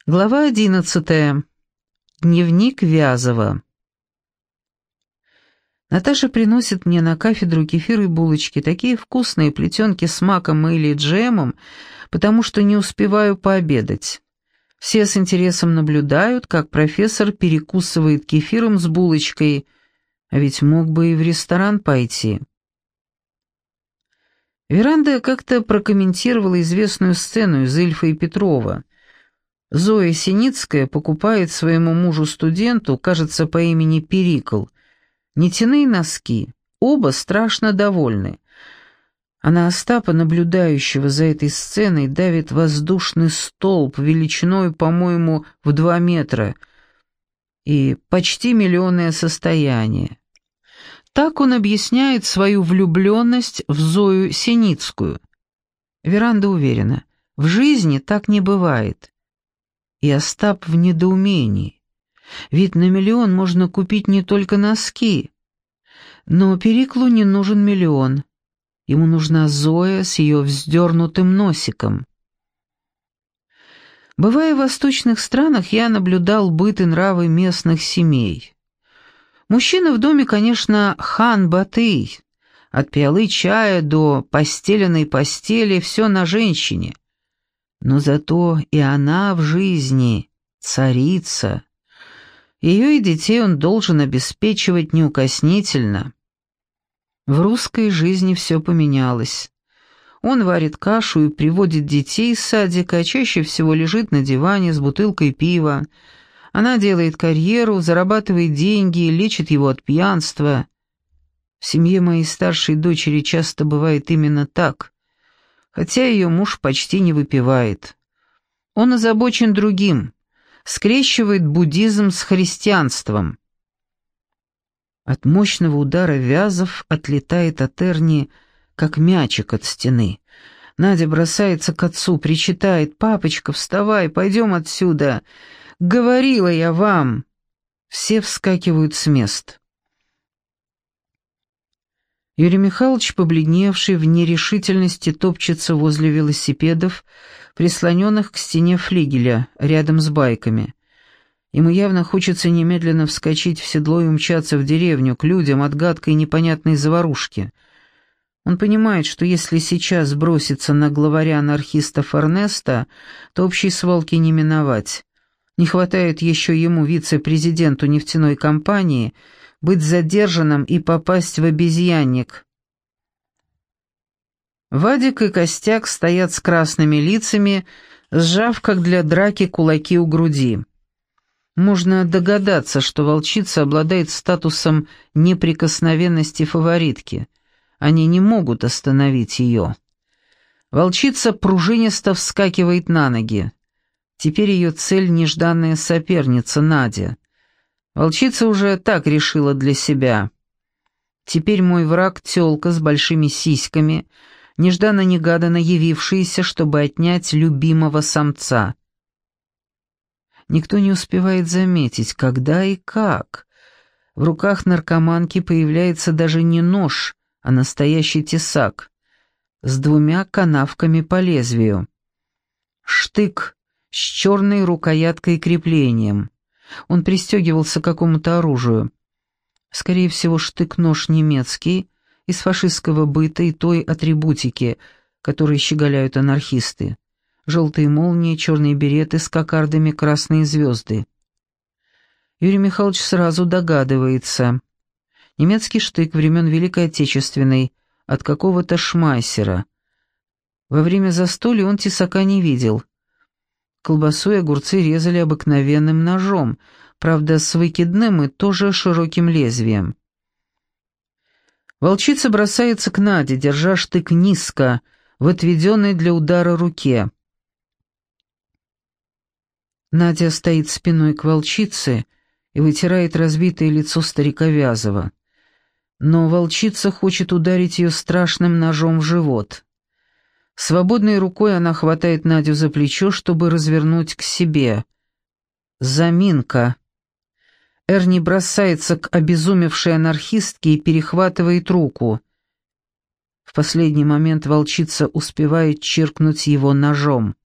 Глава 11. Дневник Вязова. Наташа приносит мне на кафедру кефир и булочки, такие вкусные плетенки с маком или джемом, потому что не успеваю пообедать. Все с интересом наблюдают, как профессор перекусывает кефиром с булочкой, а ведь мог бы и в ресторан пойти. Веранда как-то прокомментировала известную сцену из «Ильфа и Петрова». Зоя Синицкая покупает своему мужу-студенту, кажется, по имени Перикл, нитяные носки. Оба страшно довольны. А на Остапа, наблюдающего за этой сценой, давит воздушный столб величиной, по-моему, в 2 метра и почти миллионное состояние. Так он объясняет свою влюбленность в Зою Синицкую. Веранда уверена, в жизни так не бывает. И Остап в недоумении. Ведь на 1 миллион можно купить не только носки. Но Периклу не нужен 1 миллион. Ему нужна Зоя с ее вздернутым носиком. Бывая в восточных странах, я наблюдал быт и нравы местных семей. Мужчина в доме, конечно, хан Батый. От пиалы чая до постеленной постели все на женщине. Но зато и она в жизни царица. Ее и детей он должен обеспечивать неукоснительно. В русской жизни все поменялось. Он варит кашу и приводит детей из садика, а чаще всего лежит на диване с бутылкой пива. Она делает карьеру, зарабатывает деньги, лечит его от пьянства. В семье моей старшей дочери часто бывает именно так, хотя ее муж почти не выпивает. Он озабочен другим, скрещивает буддизм с христианством. От мощного удара Вязов отлетает от Эрни, как мячик от стены. Надя бросается к отцу, причитает: «Папочка, вставай, пойдем отсюда! Говорила я вам!» Все вскакивают с мест. Юрий Михайлович, побледневший, в нерешительности топчется возле велосипедов, прислоненных к стене флигеля, рядом с байками. Ему явно хочется немедленно вскочить в седло и умчаться в деревню, к людям от гадкой непонятной заварушки. Он понимает, что если сейчас броситься на главаря анархистов Эрнеста, то общей свалки не миновать. Не хватает еще ему, вице-президенту нефтяной компании, быть задержанным и попасть в обезьянник. Вадик и Костяк стоят с красными лицами, сжав, как для драки, кулаки у груди. Можно догадаться, что волчица обладает статусом неприкосновенности фаворитки. Они не могут остановить ее. Волчица пружинисто вскакивает на ноги. Теперь ее цель — нежданная соперница Надя. Волчица уже так решила для себя. Теперь мой враг — тёлка с большими сиськами, нежданно-негаданно явившаяся, чтобы отнять любимого самца. Никто не успевает заметить, когда и как. В руках наркоманки появляется даже не нож, а настоящий тесак с 2 канавками по лезвию. Штык с черной рукояткой и креплением. Он пристегивался к какому-то оружию. Скорее всего, штык-нож немецкий, из фашистского быта и той атрибутики, которой щеголяют анархисты. Желтые молнии, черные береты с кокардами, красные звезды. Юрий Михайлович сразу догадывается. Немецкий штык времен Великой Отечественной, от какого-то шмайсера. Во время застолья он тесака не видел. Колбасу и огурцы резали обыкновенным ножом, правда, с выкидным и тоже широким лезвием. Волчица бросается к Наде, держа штык низко, в отведенной для удара руке. Надя стоит спиной к волчице и вытирает разбитое лицо старика Вязова. Но волчица хочет ударить ее страшным ножом в живот. Свободной рукой она хватает Надю за плечо, чтобы развернуть к себе. Заминка. Эрни бросается к обезумевшей анархистке и перехватывает руку. В последний момент волчица успевает чиркнуть его ножом.